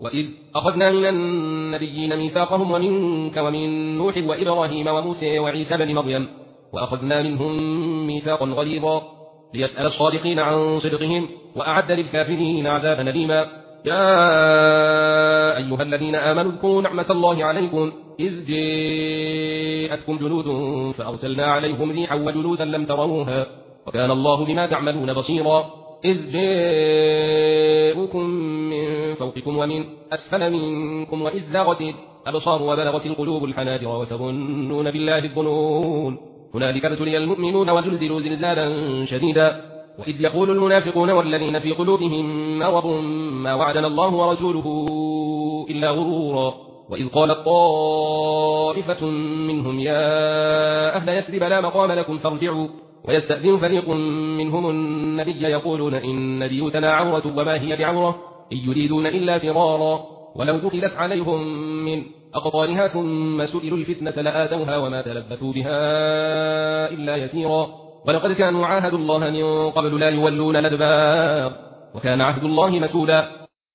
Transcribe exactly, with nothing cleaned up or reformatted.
وإذ أخذنا من النبيين ميثاقهم ومنك ومن نوح وإبراهيم وموسى وعيسى بن مريم وأخذنا منهم ميثاقا غليظا ليسأل الصادقين عن صدقهم وأعد للكافرين عذابا أليما. يا أيها الذين آمنوا اذكروا نعمة الله عليكم إذ جاءتكم جنود فأرسلنا عليهم ريحا وجنودا لم تروها وكان الله بما تعملون بصيرا. إذ جاءوكم من فوقكم ومن أسفل منكم وإذ زاغت الأبصار وبلغت القلوب الحناجر وتظنون بالله الظنون هنالك ابتلي المؤمنون وزلزلوا زلزالا شديدا. وإذ يقول المنافقون والذين في قلوبهم مرض ما وعدنا الله ورسوله إلا غرورا. وإذ قالت طائفة منهم يا أهل يثرب لا مقام لكم فارجعوا ويستأذن فريق منهم النبي يقولون إن بيوتنا عورة وما هي بعورة إن يريدون إلا فرارا ولو دخلت عليهم من أقطارها ثم سئلوا الفتنة لآتوها وما تلبثوا بها إلا يسيرا. ولقد كانوا عاهدوا الله من قبل لا يولون الأدبار وكان عهد الله مسؤولا.